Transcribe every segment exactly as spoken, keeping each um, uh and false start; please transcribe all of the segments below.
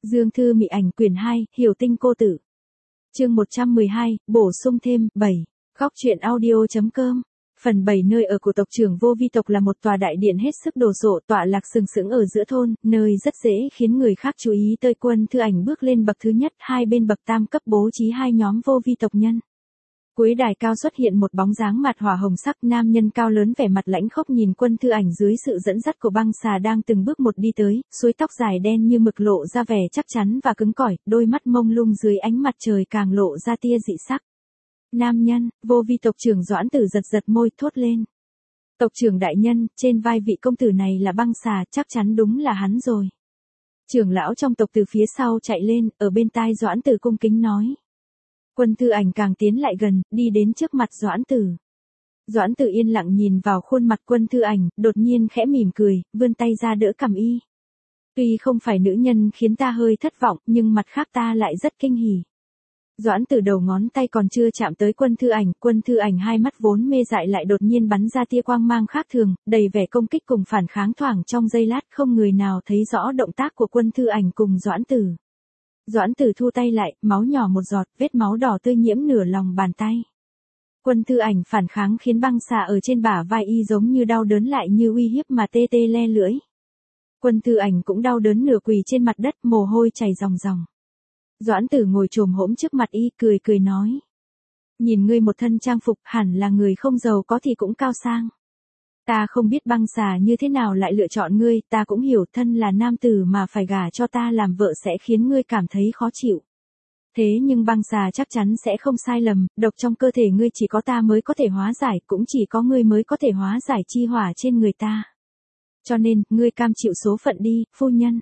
Dương Thư Mị Ảnh quyển hai, Hiểu Tinh Cô Tử. Chương một trăm mười hai, bổ sung thêm, bảy. Góc truyện audio.com. Phần bảy. Nơi ở của tộc trưởng Vô Vi tộc là một tòa đại điện hết sức đồ sộ tọa lạc sừng sững ở giữa thôn, nơi rất dễ khiến người khác chú ý tới. Quân Thư Ảnh bước lên bậc thứ nhất, hai bên bậc tam cấp bố trí hai nhóm Vô Vi tộc nhân. Cuối đài cao xuất hiện một bóng dáng mặt hỏa hồng sắc, nam nhân cao lớn vẻ mặt lãnh khốc nhìn Quân Thư Ảnh dưới sự dẫn dắt của băng xà đang từng bước một đi tới, suối tóc dài đen như mực lộ ra vẻ chắc chắn và cứng cỏi, đôi mắt mông lung dưới ánh mặt trời càng lộ ra tia dị sắc. Nam nhân, Vô Vi tộc trưởng Doãn Tử giật giật môi thốt lên. Tộc trưởng đại nhân, trên vai vị công tử này là băng xà, chắc chắn đúng là hắn rồi. Trưởng lão trong tộc từ phía sau chạy lên, ở bên tai Doãn Tử cung kính nói. Quân Thư Ảnh càng tiến lại gần, đi đến trước mặt Doãn Tử. Doãn Tử yên lặng nhìn vào khuôn mặt Quân Thư Ảnh, đột nhiên khẽ mỉm cười, vươn tay ra đỡ cằm y. Tuy không phải nữ nhân khiến ta hơi thất vọng, nhưng mặt khác ta lại rất kinh hỉ. Doãn Tử đầu ngón tay còn chưa chạm tới Quân Thư Ảnh, Quân Thư Ảnh hai mắt vốn mê dại lại đột nhiên bắn ra tia quang mang khác thường, đầy vẻ công kích cùng phản kháng thoảng trong giây lát, không người nào thấy rõ động tác của Quân Thư Ảnh cùng Doãn Tử. Doãn Tử thu tay lại, máu nhỏ một giọt, vết máu đỏ tươi nhiễm nửa lòng bàn tay. Quân Thư Ảnh phản kháng khiến băng xà ở trên bả vai y giống như đau đớn lại như uy hiếp mà tê tê le lưỡi. Quân Thư Ảnh cũng đau đớn nửa quỳ trên mặt đất, mồ hôi chảy ròng ròng. Doãn Tử ngồi chồm hổm trước mặt y, cười cười nói. Nhìn ngươi một thân trang phục, hẳn là người không giàu có thì cũng cao sang. Ta không biết băng xà như thế nào lại lựa chọn ngươi, ta cũng hiểu thân là nam tử mà phải gả cho ta làm vợ sẽ khiến ngươi cảm thấy khó chịu. Thế nhưng băng xà chắc chắn sẽ không sai lầm, độc trong cơ thể ngươi chỉ có ta mới có thể hóa giải, cũng chỉ có ngươi mới có thể hóa giải chi hỏa trên người ta. Cho nên, ngươi cam chịu số phận đi, phu nhân.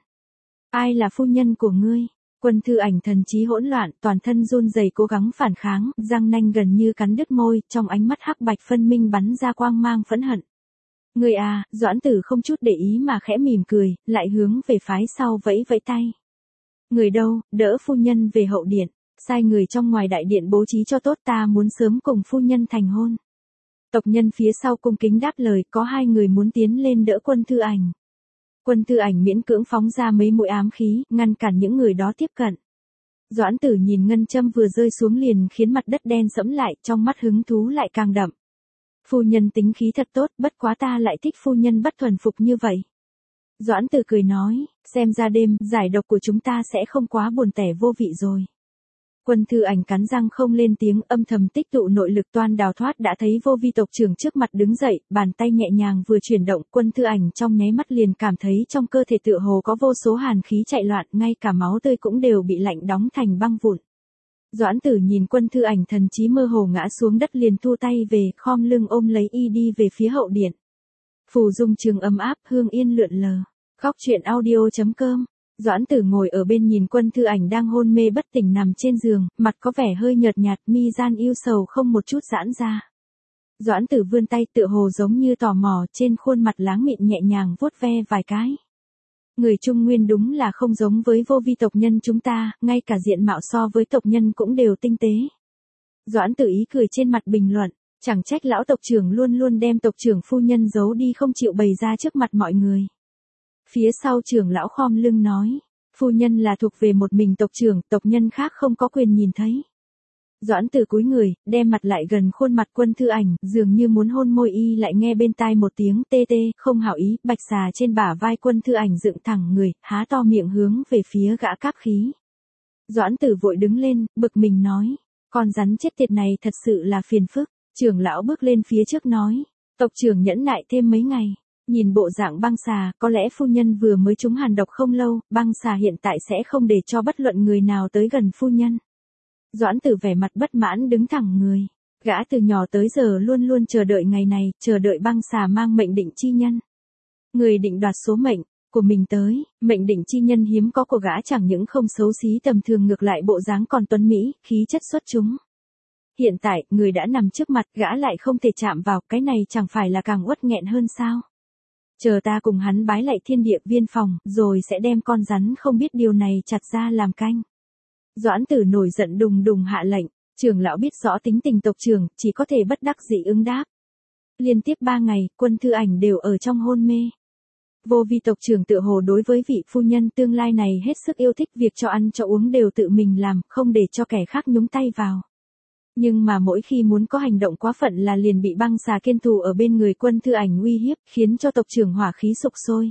Ai là phu nhân của ngươi? Quân Thư Ảnh thần trí hỗn loạn, toàn thân run rẩy cố gắng phản kháng, răng nanh gần như cắn đứt môi, trong ánh mắt hắc bạch phân minh bắn ra quang mang phẫn hận. Người à, Doãn Tử không chút để ý mà khẽ mỉm cười, lại hướng về phái sau vẫy vẫy tay. Người đâu, đỡ phu nhân về hậu điện, sai người trong ngoài đại điện bố trí cho tốt, ta muốn sớm cùng phu nhân thành hôn. Tộc nhân phía sau cung kính đáp lời, có hai người muốn tiến lên đỡ Quân Thư Ảnh. Quân Thư Ảnh miễn cưỡng phóng ra mấy mũi ám khí, ngăn cản những người đó tiếp cận. Doãn Tử nhìn ngân châm vừa rơi xuống liền khiến mặt đất đen sẫm lại, trong mắt hứng thú lại càng đậm. Phu nhân tính khí thật tốt, bất quá ta lại thích phu nhân bất thuần phục như vậy. Doãn Tử cười nói, xem ra đêm giải độc của chúng ta sẽ không quá buồn tẻ vô vị rồi. Quân Thư Ảnh cắn răng không lên tiếng, âm thầm tích tụ nội lực toan đào thoát, đã thấy Vô Vi tộc trưởng trước mặt đứng dậy, bàn tay nhẹ nhàng vừa chuyển động, Quân Thư Ảnh trong nháy mắt liền cảm thấy trong cơ thể tựa hồ có vô số hàn khí chạy loạn, ngay cả máu tươi cũng đều bị lạnh đóng thành băng vụn. Doãn Tử nhìn Quân Thư Ảnh thần trí mơ hồ ngã xuống đất liền thu tay về, khom lưng ôm lấy y đi về phía hậu điện. Phù dung trường ấm áp, hương yên lượn lờ. Góc truyện audio.com. Doãn Tử ngồi ở bên nhìn Quân Thư Ảnh đang hôn mê bất tỉnh nằm trên giường, mặt có vẻ hơi nhợt nhạt, mi gian yêu sầu không một chút giãn ra. Doãn Tử vươn tay tựa hồ giống như tò mò, trên khuôn mặt láng mịn nhẹ nhàng vuốt ve vài cái. Người Trung Nguyên đúng là không giống với Vô Vi tộc nhân chúng ta, ngay cả diện mạo so với tộc nhân cũng đều tinh tế. Doãn Tử ý cười trên mặt bình luận, chẳng trách lão tộc trưởng luôn luôn đem tộc trưởng phu nhân giấu đi không chịu bày ra trước mặt mọi người. Phía sau trưởng lão khom lưng nói, phu nhân là thuộc về một mình tộc trưởng, tộc nhân khác không có quyền nhìn thấy. Doãn Tử cúi người, đem mặt lại gần khuôn mặt Quân Thư Ảnh, dường như muốn hôn môi y, lại nghe bên tai một tiếng tê tê, không hảo ý, bạch xà trên bả vai Quân Thư Ảnh dựng thẳng người, há to miệng hướng về phía gã cáp khí. Doãn Tử vội đứng lên, bực mình nói, con rắn chết tiệt này thật sự là phiền phức. Trưởng lão bước lên phía trước nói, tộc trưởng nhẫn nại thêm mấy ngày. Nhìn bộ dạng băng xà, có lẽ phu nhân vừa mới trúng hàn độc không lâu, băng xà hiện tại sẽ không để cho bất luận người nào tới gần phu nhân. Doãn Tử vẻ mặt bất mãn đứng thẳng người. Gã từ nhỏ tới giờ luôn luôn chờ đợi ngày này, chờ đợi băng xà mang mệnh định chi nhân. Người định đoạt số mệnh của mình tới, mệnh định chi nhân hiếm có của gã chẳng những không xấu xí tầm thường, ngược lại bộ dáng còn tuấn mỹ, khí chất xuất chúng. Hiện tại, người đã nằm trước mặt, gã lại không thể chạm vào, cái này chẳng phải là càng uất nghẹn hơn sao? Chờ ta cùng hắn bái lại thiên địa viên phòng, rồi sẽ đem con rắn không biết điều này chặt ra làm canh. Doãn Tử nổi giận đùng đùng hạ lệnh, trưởng lão biết rõ tính tình tộc trưởng, chỉ có thể bất đắc dĩ ứng đáp. Liên tiếp ba ngày, Quân Thư Ảnh đều ở trong hôn mê. Vô vi tộc trưởng tựa hồ đối với vị phu nhân tương lai này hết sức yêu thích, việc cho ăn cho uống đều tự mình làm, không để cho kẻ khác nhúng tay vào. Nhưng mà mỗi khi muốn có hành động quá phận là liền bị băng xà kiên thù ở bên người Quân Thư Ảnh uy hiếp, khiến cho tộc trưởng hỏa khí sục sôi.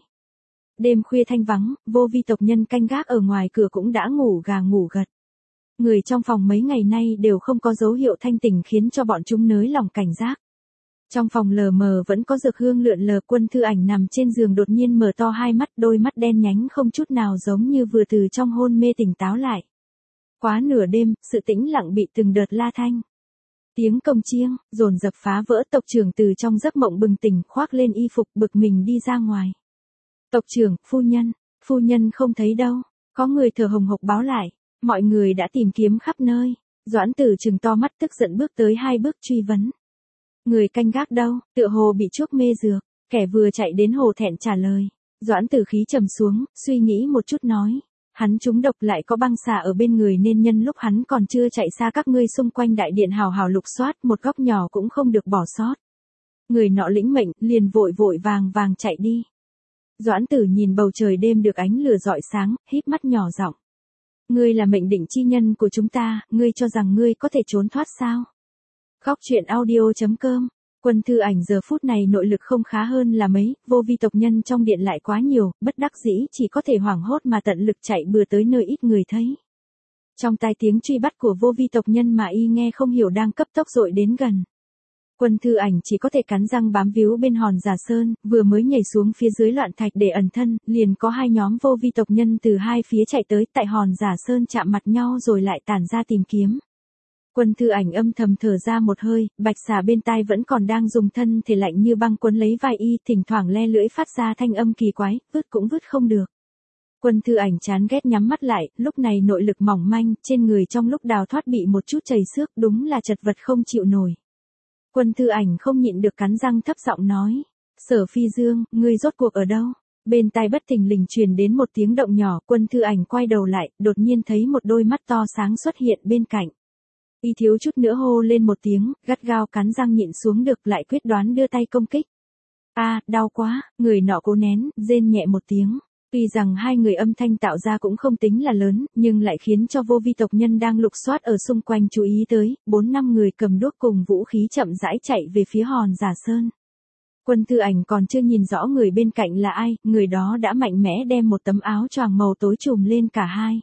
Đêm khuya thanh vắng, vô vi tộc nhân canh gác ở ngoài cửa cũng đã ngủ gà ngủ gật. Người trong phòng mấy ngày nay đều không có dấu hiệu thanh tỉnh, khiến cho bọn chúng nới lòng cảnh giác. Trong phòng lờ mờ vẫn có dược hương lượn lờ. Quân Thư Ảnh nằm trên giường đột nhiên mở to hai mắt, đôi mắt đen nhánh không chút nào giống như vừa từ trong hôn mê tỉnh táo lại. Quá nửa đêm, sự tĩnh lặng bị từng đợt la thanh. Tiếng cồng chiêng, dồn dập phá vỡ. Tộc trưởng từ trong giấc mộng bừng tỉnh, khoác lên y phục bực mình đi ra ngoài. Tộc trưởng, phu nhân, phu nhân không thấy đâu. Có người thở hồng hộc báo lại, mọi người đã tìm kiếm khắp nơi. Doãn Tử trừng to mắt tức giận bước tới hai bước truy vấn. Người canh gác đâu, tựa hồ bị chuốc mê dược, kẻ vừa chạy đến hồ thẹn trả lời. Doãn Tử khí trầm xuống, suy nghĩ một chút nói. Hắn trúng độc lại có băng xà ở bên người nên nhân lúc hắn còn chưa chạy xa các ngươi xung quanh đại điện hào hào lục soát, một góc nhỏ cũng không được bỏ sót. Người nọ lĩnh mệnh, liền vội vội vàng vàng chạy đi. Doãn Tử nhìn bầu trời đêm được ánh lửa rọi sáng, híp mắt nhỏ giọng. Ngươi là mệnh định chi nhân của chúng ta, ngươi cho rằng ngươi có thể trốn thoát sao? Khóc chuyện audio chấm com. Quân Thư Ảnh giờ phút này nội lực không khá hơn là mấy, vô vi tộc nhân trong điện lại quá nhiều, bất đắc dĩ chỉ có thể hoảng hốt mà tận lực chạy bừa tới nơi ít người thấy. Trong tai tiếng truy bắt của vô vi tộc nhân mà y nghe không hiểu đang cấp tốc dội đến gần. Quân Thư Ảnh chỉ có thể cắn răng bám víu bên hòn Giả Sơn, vừa mới nhảy xuống phía dưới loạn thạch để ẩn thân, liền có hai nhóm vô vi tộc nhân từ hai phía chạy tới, tại hòn Giả Sơn chạm mặt nhau rồi lại tản ra tìm kiếm. Quân Thư Ảnh âm thầm thở ra một hơi, bạch xà bên tai vẫn còn đang dùng thân thể lạnh như băng quấn lấy vai y, thỉnh thoảng le lưỡi phát ra thanh âm kỳ quái, vứt cũng vứt không được. Quân Thư Ảnh chán ghét nhắm mắt lại, lúc này nội lực mỏng manh, trên người trong lúc đào thoát bị một chút chảy xước, đúng là chật vật không chịu nổi. Quân Thư Ảnh không nhịn được cắn răng thấp giọng nói. Sở Phi Dương, ngươi rốt cuộc ở đâu? Bên tai bất thình lình truyền đến một tiếng động nhỏ, Quân Thư Ảnh quay đầu lại, đột nhiên thấy một đôi mắt to sáng xuất hiện bên cạnh. Y thiếu chút nữa hô lên một tiếng, gắt gao cắn răng nhịn xuống được, lại quyết đoán đưa tay công kích. A, à, đau quá, người nọ cố nén, rên nhẹ một tiếng. Tuy rằng hai người âm thanh tạo ra cũng không tính là lớn, nhưng lại khiến cho vô vi tộc nhân đang lục soát ở xung quanh chú ý tới, bốn năm người cầm đuốc cùng vũ khí chậm rãi chạy về phía hòn Giả Sơn. Quân Thư Ảnh còn chưa nhìn rõ người bên cạnh là ai, người đó đã mạnh mẽ đem một tấm áo choàng màu tối trùm lên cả hai.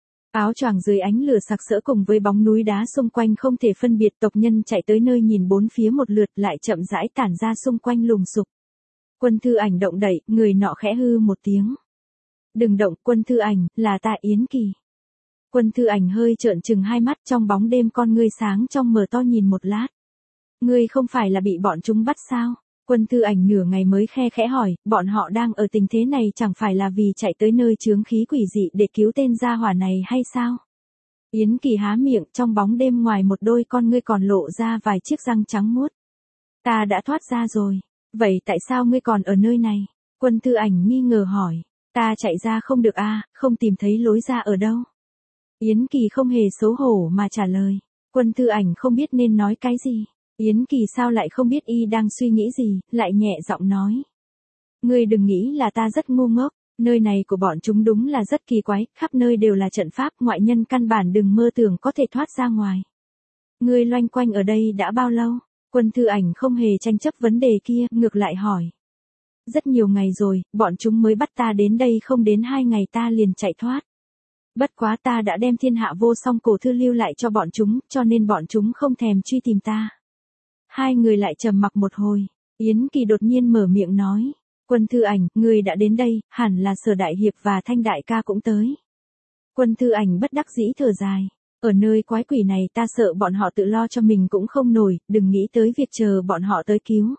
Áo choàng dưới ánh lửa sặc sỡ cùng với bóng núi đá xung quanh không thể phân biệt, tộc nhân chạy tới nơi nhìn bốn phía một lượt lại chậm rãi tản ra xung quanh lùng sục. Quân Thư Ảnh động đậy, người nọ khẽ hư một tiếng. Đừng động, Quân Thư Ảnh, là ta Yến Kỳ. Quân Thư Ảnh hơi trợn trừng hai mắt, trong bóng đêm con ngươi sáng trong mở to nhìn một lát. Ngươi không phải là bị bọn chúng bắt sao? Quân Thư Ảnh nửa ngày mới khe khẽ hỏi, bọn họ đang ở tình thế này chẳng phải là vì chạy tới nơi chướng khí quỷ dị để cứu tên gia hỏa này hay sao? Yến Kỳ há miệng, trong bóng đêm ngoài một đôi con ngươi còn lộ ra vài chiếc răng trắng muốt. Ta đã thoát ra rồi. Vậy tại sao ngươi còn ở nơi này? Quân Thư Ảnh nghi ngờ hỏi. Ta chạy ra không được a, à, không tìm thấy lối ra ở đâu. Yến Kỳ không hề xấu hổ mà trả lời. Quân Thư Ảnh không biết nên nói cái gì. Yến Kỳ sao lại không biết y đang suy nghĩ gì, lại nhẹ giọng nói. Ngươi đừng nghĩ là ta rất ngu ngốc, nơi này của bọn chúng đúng là rất kỳ quái, khắp nơi đều là trận pháp, ngoại nhân căn bản đừng mơ tưởng có thể thoát ra ngoài. Ngươi loanh quanh ở đây đã bao lâu? Quân Thư Ảnh không hề tranh chấp vấn đề kia, ngược lại hỏi. Rất nhiều ngày rồi, bọn chúng mới bắt ta đến đây, không đến hai ngày ta liền chạy thoát. Bất quá ta đã đem thiên hạ vô song cổ thư lưu lại cho bọn chúng, cho nên bọn chúng không thèm truy tìm ta. Hai người lại trầm mặc một hồi, Yến Kỳ đột nhiên mở miệng nói. Quân Thư Ảnh, ngươi đã đến đây, hẳn là Sở Đại Hiệp và Thanh Đại ca cũng tới. Quân Thư Ảnh bất đắc dĩ thở dài. Ở nơi quái quỷ này ta sợ bọn họ tự lo cho mình cũng không nổi, đừng nghĩ tới việc chờ bọn họ tới cứu.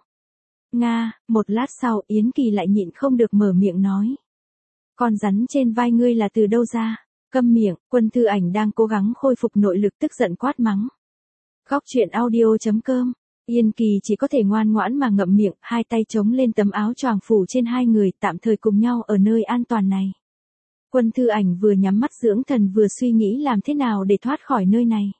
Nga, một lát sau Yến Kỳ lại nhịn không được mở miệng nói. Con rắn trên vai ngươi là từ đâu ra? Câm miệng, Quân Thư Ảnh đang cố gắng khôi phục nội lực tức giận quát mắng. Khóc chuyện audio chấm com. Yên Kỳ chỉ có thể ngoan ngoãn mà ngậm miệng, hai tay chống lên tấm áo choàng phủ trên hai người, tạm thời cùng nhau ở nơi an toàn này. Quân Thư Ảnh vừa nhắm mắt dưỡng thần vừa suy nghĩ làm thế nào để thoát khỏi nơi này.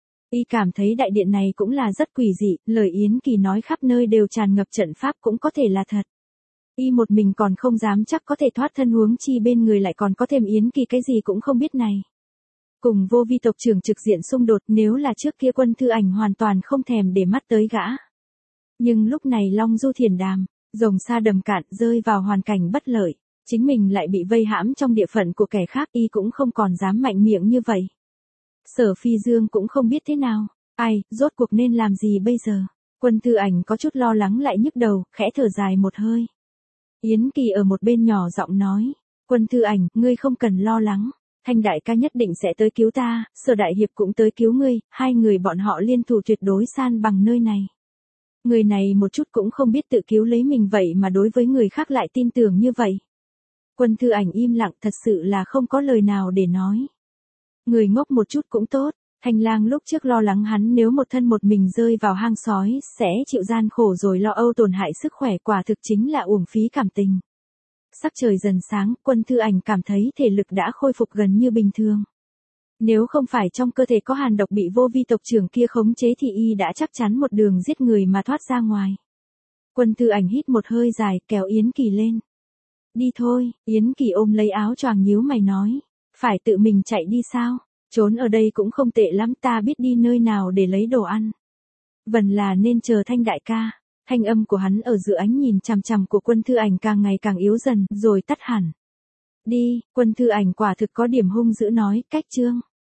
Y cảm thấy đại điện này cũng là rất quỷ dị, lời Yến Kỳ nói khắp nơi đều tràn ngập trận pháp cũng có thể là thật. Y một mình còn không dám chắc có thể thoát thân, huống chi bên người lại còn có thêm Yến Kỳ cái gì cũng không biết này. Cùng vô vi tộc trưởng trực diện xung đột, nếu là trước kia Quân Thư Ảnh hoàn toàn không thèm để mắt tới gã. Nhưng lúc này Long Du Thiền Đàm, rồng xa đầm cạn, rơi vào hoàn cảnh bất lợi. Chính mình lại bị vây hãm trong địa phận của kẻ khác, y cũng không còn dám mạnh miệng như vậy. Sở Phi Dương cũng không biết thế nào. Ai, rốt cuộc nên làm gì bây giờ? Quân Thư Ảnh có chút lo lắng lại nhức đầu, khẽ thở dài một hơi. Yến Kỳ ở một bên nhỏ giọng nói. Quân Thư Ảnh, ngươi không cần lo lắng. Thanh đại ca nhất định sẽ tới cứu ta, Sở đại hiệp cũng tới cứu ngươi, hai người bọn họ liên thủ tuyệt đối san bằng nơi này. Người này một chút cũng không biết tự cứu lấy mình vậy mà đối với người khác lại tin tưởng như vậy. Quân Thư Ảnh im lặng, thật sự là không có lời nào để nói. Người ngốc một chút cũng tốt. Thanh Lang lúc trước lo lắng hắn nếu một thân một mình rơi vào hang sói, sẽ chịu gian khổ rồi lo âu tổn hại sức khỏe, quả thực chính là uổng phí cảm tình. Sắc trời dần sáng, Quân Thư Ảnh cảm thấy thể lực đã khôi phục gần như bình thường. Nếu không phải trong cơ thể có hàn độc bị vô vi tộc trưởng kia khống chế thì y đã chắc chắn một đường giết người mà thoát ra ngoài. Quân Thư Ảnh hít một hơi dài, kéo Yến Kỳ lên. Đi thôi. Yến Kỳ ôm lấy áo choàng nhíu mày nói. Phải tự mình chạy đi sao? Trốn ở đây cũng không tệ lắm, ta biết đi nơi nào để lấy đồ ăn. Vẫn là nên chờ Thanh đại ca. Thanh âm của hắn ở giữa ánh nhìn chằm chằm của Quân Thư Ảnh càng ngày càng yếu dần, rồi tắt hẳn. Đi. Quân Thư Ảnh quả thực có điểm hung dữ nói, cách chương.